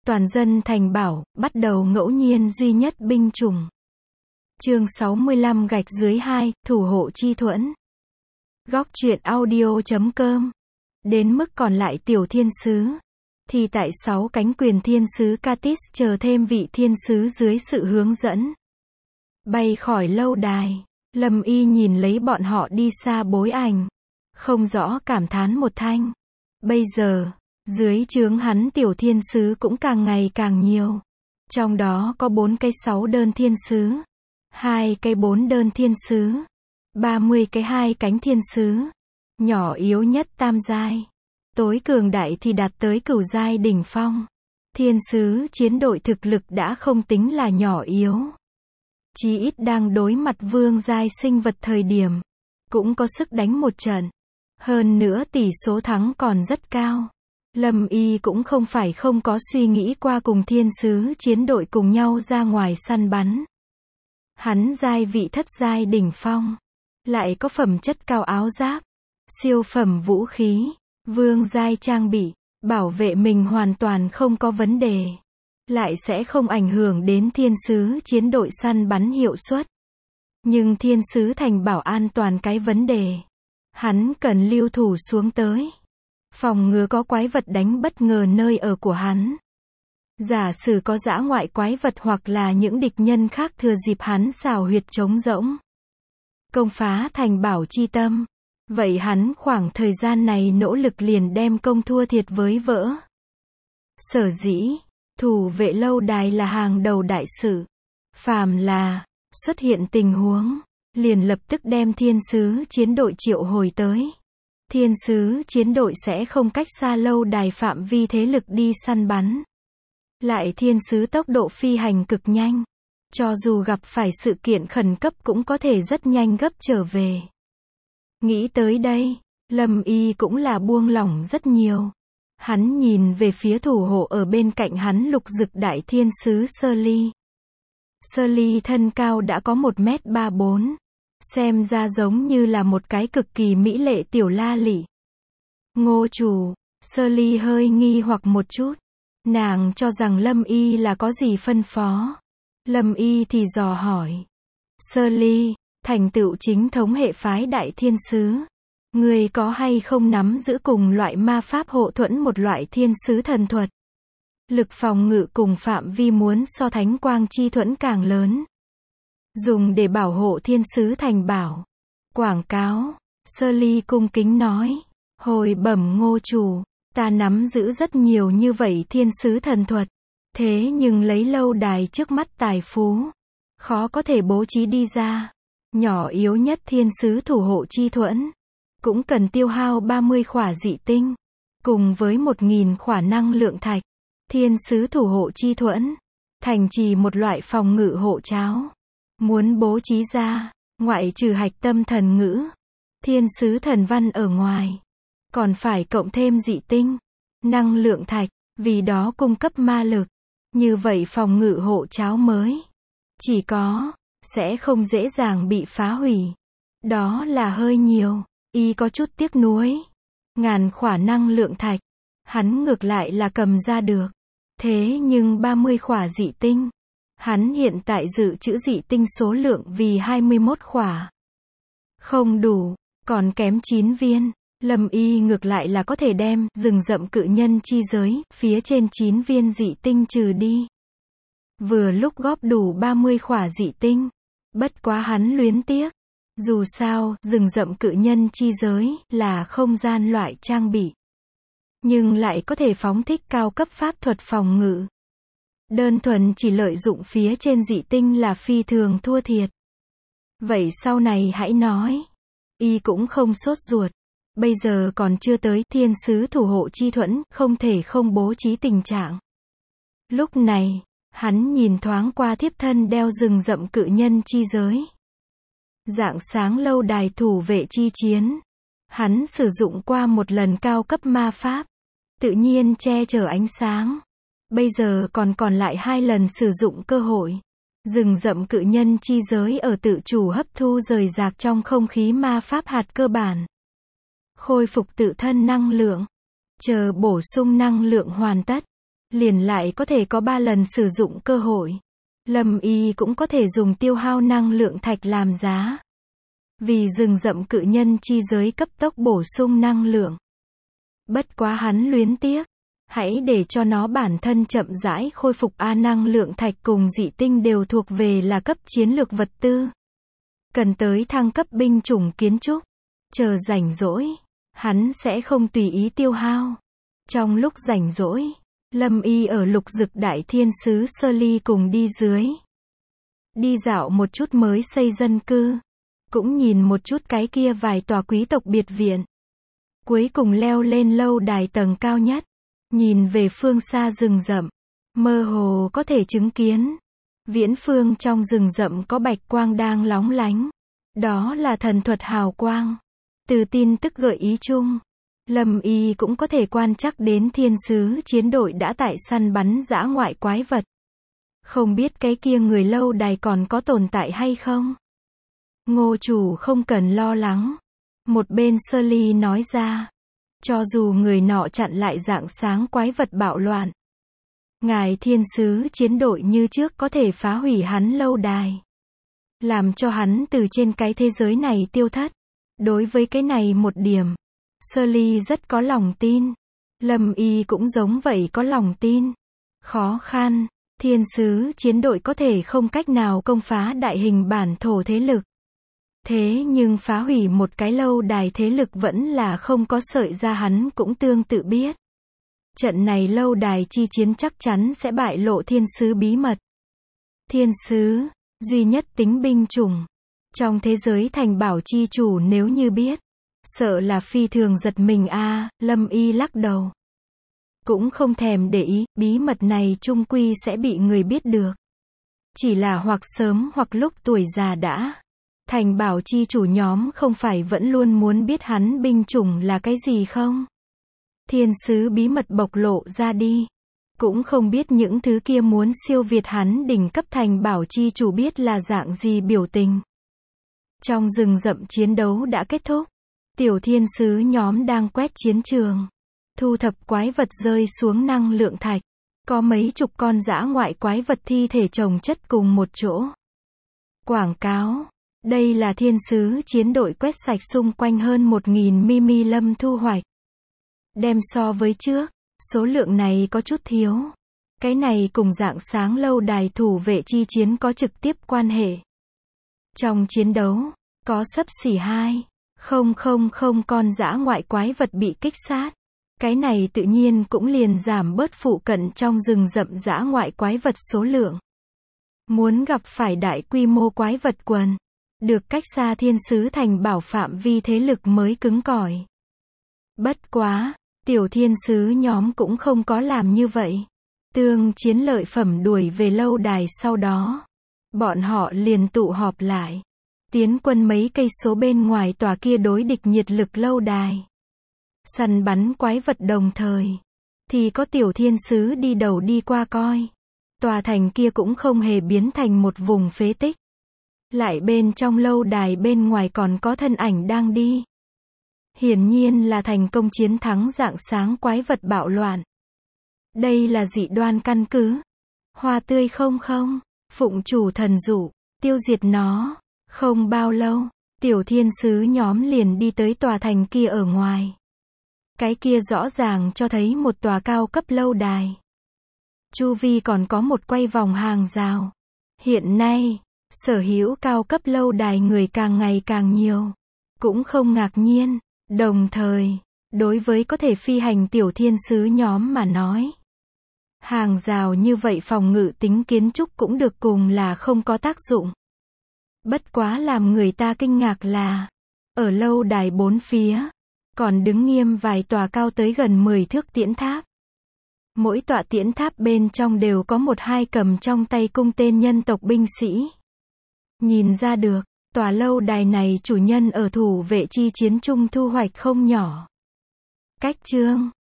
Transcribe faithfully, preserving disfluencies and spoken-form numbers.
Toàn dân thành bảo, bắt đầu ngẫu nhiên duy nhất binh chủng. Chương sáu mươi lăm gạch dưới hai, thủ hộ chi thuẫn. Góc truyện audio chấm com. Đến mức còn lại tiểu thiên sứ, thì tại sáu cánh quyền thiên sứ Katis chờ thêm vị thiên sứ dưới sự hướng dẫn. Bay khỏi lâu đài, Lâm Y nhìn lấy bọn họ đi xa bối ảnh. Không rõ cảm thán một thanh. Bây giờ, dưới trướng hắn tiểu thiên sứ cũng càng ngày càng nhiều. Trong đó có bốn cái sáu đơn thiên sứ, hai cái bốn đơn thiên sứ, ba mươi cái hai cánh thiên sứ. Nhỏ yếu nhất tam giai, tối cường đại thì đạt tới cửu giai đỉnh phong. Thiên sứ chiến đội thực lực đã không tính là nhỏ yếu. Chí ít đang đối mặt vương giai sinh vật thời điểm, cũng có sức đánh một trận. Hơn nữa tỷ số thắng còn rất cao. Lâm Y cũng không phải không có suy nghĩ qua cùng thiên sứ chiến đội cùng nhau ra ngoài săn bắn. Hắn giai vị thất giai đỉnh phong, lại có phẩm chất cao áo giáp, siêu phẩm vũ khí, vương giai trang bị, bảo vệ mình hoàn toàn không có vấn đề. Lại sẽ không ảnh hưởng đến thiên sứ chiến đội săn bắn hiệu suất. Nhưng thiên sứ thành bảo an toàn cái vấn đề, hắn cần lưu thủ xuống tới, phòng ngừa có quái vật đánh bất ngờ nơi ở của hắn. Giả sử có dã ngoại quái vật hoặc là những địch nhân khác thừa dịp hắn xào huyệt trống rỗng, công phá thành bảo chi tâm, vậy hắn khoảng thời gian này nỗ lực liền đem công thua thiệt với vỡ. Sở dĩ, thủ vệ lâu đài là hàng đầu đại sự. Phàm là xuất hiện tình huống, liền lập tức đem thiên sứ chiến đội triệu hồi tới. Thiên sứ chiến đội sẽ không cách xa lâu đài phạm vi thế lực đi săn bắn. Lại thiên sứ tốc độ phi hành cực nhanh, cho dù gặp phải sự kiện khẩn cấp cũng có thể rất nhanh gấp trở về. Nghĩ tới đây, Lâm Y cũng là buông lỏng rất nhiều. Hắn nhìn về phía thủ hộ ở bên cạnh hắn lục dực đại thiên sứ Sơ Ly. Sơ Ly thân cao đã có một mét ba bốn, xem ra giống như là một cái cực kỳ mỹ lệ tiểu la lị. Ngô chủ, Sơ Ly hơi nghi hoặc một chút. Nàng cho rằng Lâm Y là có gì phân phó. Lâm Y thì dò hỏi. Sơ Ly, thành tựu chính thống hệ phái đại thiên sứ, người có hay không nắm giữ cùng loại ma pháp hộ thuẫn một loại thiên sứ thần thuật? Lực phòng ngự cùng phạm vi muốn so thánh quang chi thuẫn càng lớn. Dùng để bảo hộ thiên sứ thành bảo. Quảng cáo, Sơ Ly cung kính nói. Hồi bẩm ngô chủ, ta nắm giữ rất nhiều như vậy thiên sứ thần thuật. Thế nhưng lấy lâu đài trước mắt tài phú, khó có thể bố trí đi ra. Nhỏ yếu nhất thiên sứ thủ hộ chi thuẫn, cũng cần tiêu hao ba mươi khỏa dị tinh, cùng với một nghìn khỏa năng lượng thạch. Thiên sứ thủ hộ chi thuẫn, thành trì một loại phòng ngự hộ cháo. Muốn bố trí ra, ngoại trừ hạch tâm thần ngữ, thiên sứ thần văn ở ngoài, còn phải cộng thêm dị tinh, năng lượng thạch, vì đó cung cấp ma lực. Như vậy phòng ngự hộ cháo mới, chỉ có, sẽ không dễ dàng bị phá hủy. Đó là hơi nhiều, y có chút tiếc nuối. Ngàn khỏa năng lượng thạch, hắn ngược lại là cầm ra được. Thế nhưng ba mươi khỏa dị tinh, hắn hiện tại dự trữ dị tinh số lượng vì hai mươi mốt khỏa. Không đủ, còn kém chín viên. Lâm Y ngược lại là có thể đem rừng rậm cự nhân chi giới, phía trên chín viên dị tinh trừ đi. Vừa lúc góp đủ ba mươi khỏa dị tinh. Bất quá hắn luyến tiếc. Dù sao, rừng rậm cự nhân chi giới là không gian loại trang bị, nhưng lại có thể phóng thích cao cấp pháp thuật phòng ngự. Đơn thuần chỉ lợi dụng phía trên dị tinh là phi thường thua thiệt. Vậy sau này hãy nói. Y cũng không sốt ruột. Bây giờ còn chưa tới thiên sứ thủ hộ chi thuẫn, không thể không bố trí tình trạng. Lúc này, hắn nhìn thoáng qua thiếp thân đeo rừng rậm cự nhân chi giới. Rạng sáng lâu đài thủ vệ chi chiến, hắn sử dụng qua một lần cao cấp ma pháp, tự nhiên che chở ánh sáng. Bây giờ còn còn lại hai lần sử dụng cơ hội. Rừng rậm cự nhân chi giới ở tự chủ hấp thu rời rạc trong không khí ma pháp hạt cơ bản, khôi phục tự thân năng lượng. Chờ bổ sung năng lượng hoàn tất, liền lại có thể có ba lần sử dụng cơ hội. Lâm Y cũng có thể dùng tiêu hao năng lượng thạch làm giá. Vì rừng rậm cự nhân chi giới cấp tốc bổ sung năng lượng. Bất quá hắn luyến tiếc. Hãy để cho nó bản thân chậm rãi khôi phục A năng lượng thạch cùng dị tinh đều thuộc về là cấp chiến lược vật tư. Cần tới thăng cấp binh chủng kiến trúc. Chờ rảnh rỗi, hắn sẽ không tùy ý tiêu hao. Trong lúc rảnh rỗi, Lâm Y ở Lục Dực Đại Thiên Sứ Sơ Ly cùng đi dưới. Đi dạo một chút mới xây dân cư. Cũng nhìn một chút cái kia vài tòa quý tộc biệt viện. Cuối cùng leo lên lâu đài tầng cao nhất. Nhìn về phương xa rừng rậm. Mơ hồ có thể chứng kiến. Viễn phương trong rừng rậm có bạch quang đang lóng lánh. Đó là thần thuật hào quang. Từ tin tức gợi ý chung, Lâm Y cũng có thể quan trắc đến thiên sứ chiến đội đã tại săn bắn dã ngoại quái vật. Không biết cái kia người lâu đài còn có tồn tại hay không? Ngô chủ không cần lo lắng. Một bên Sơ Ly nói ra. Cho dù người nọ chặn lại rạng sáng quái vật bạo loạn. Ngài thiên sứ chiến đội như trước có thể phá hủy hắn lâu đài. Làm cho hắn từ trên cái thế giới này tiêu thất. Đối với cái này một điểm, Sơ Ly rất có lòng tin. Lâm Y cũng giống vậy có lòng tin. Khó khăn, thiên sứ chiến đội có thể không cách nào công phá đại hình bản thổ thế lực. Thế nhưng phá hủy một cái lâu đài thế lực vẫn là không có sợi ra hắn cũng tương tự biết. Trận này lâu đài chi chiến chắc chắn sẽ bại lộ thiên sứ bí mật. Thiên sứ, duy nhất tính binh chủng. Trong thế giới thành bảo chi chủ nếu như biết. Sợ là phi thường giật mình a à, Lâm Y lắc đầu. Cũng không thèm để ý, bí mật này chung quy sẽ bị người biết được. Chỉ là hoặc sớm hoặc lúc tuổi già đã. Thành bảo chi chủ nhóm không phải vẫn luôn muốn biết hắn binh chủng là cái gì không? Thiên sứ bí mật bộc lộ ra đi. Cũng không biết những thứ kia muốn siêu việt hắn đỉnh cấp thành bảo chi chủ biết là dạng gì biểu tình. Trong rừng rậm chiến đấu đã kết thúc. Tiểu thiên sứ nhóm đang quét chiến trường. Thu thập quái vật rơi xuống năng lượng thạch. Có mấy chục con dã ngoại quái vật thi thể chồng chất cùng một chỗ. Quảng cáo. Đây là thiên sứ chiến đội quét sạch xung quanh hơn một nghìn mimi lâm thu hoạch. Đem so với trước, số lượng này có chút thiếu. Cái này cùng dạng sáng lâu đài thủ vệ chi chiến có trực tiếp quan hệ. Trong chiến đấu, có xấp xỉ hai không không không con dã ngoại quái vật bị kích sát. Cái này tự nhiên cũng liền giảm bớt phụ cận trong rừng rậm dã ngoại quái vật số lượng. Muốn gặp phải đại quy mô quái vật quần, được cách xa thiên sứ thành bảo phạm vi thế lực mới cứng cỏi. Bất quá, tiểu thiên sứ nhóm cũng không có làm như vậy. Tương chiến lợi phẩm đuổi về lâu đài sau đó. Bọn họ liền tụ họp lại. Tiến quân mấy cây số bên ngoài tòa kia đối địch nhiệt lực lâu đài. Săn bắn quái vật đồng thời. Thì có tiểu thiên sứ đi đầu đi qua coi. Tòa thành kia cũng không hề biến thành một vùng phế tích. Lại bên trong lâu đài bên ngoài còn có thân ảnh đang đi. Hiển nhiên là thành công chiến thắng dạng sáng quái vật bạo loạn. Đây là dị đoan căn cứ. Hoa tươi không không, phụng chủ thần dụ, tiêu diệt nó. Không bao lâu, tiểu thiên sứ nhóm liền đi tới tòa thành kia ở ngoài. Cái kia rõ ràng cho thấy một tòa cao cấp lâu đài. Chu vi còn có một quay vòng hàng rào. Hiện nay, sở hữu cao cấp lâu đài người càng ngày càng nhiều. Cũng không ngạc nhiên. Đồng thời, đối với có thể phi hành tiểu thiên sứ nhóm mà nói. Hàng rào như vậy phòng ngự tính kiến trúc cũng được cùng là không có tác dụng. Bất quá làm người ta kinh ngạc là, ở lâu đài bốn phía, còn đứng nghiêm vài tòa cao tới gần mười thước tiễn tháp. Mỗi tọa tiễn tháp bên trong đều có một hai cầm trong tay cung tên nhân tộc binh sĩ. Nhìn ra được, tòa lâu đài này chủ nhân ở thủ vệ chi chiến trung thu hoạch không nhỏ. Cách chương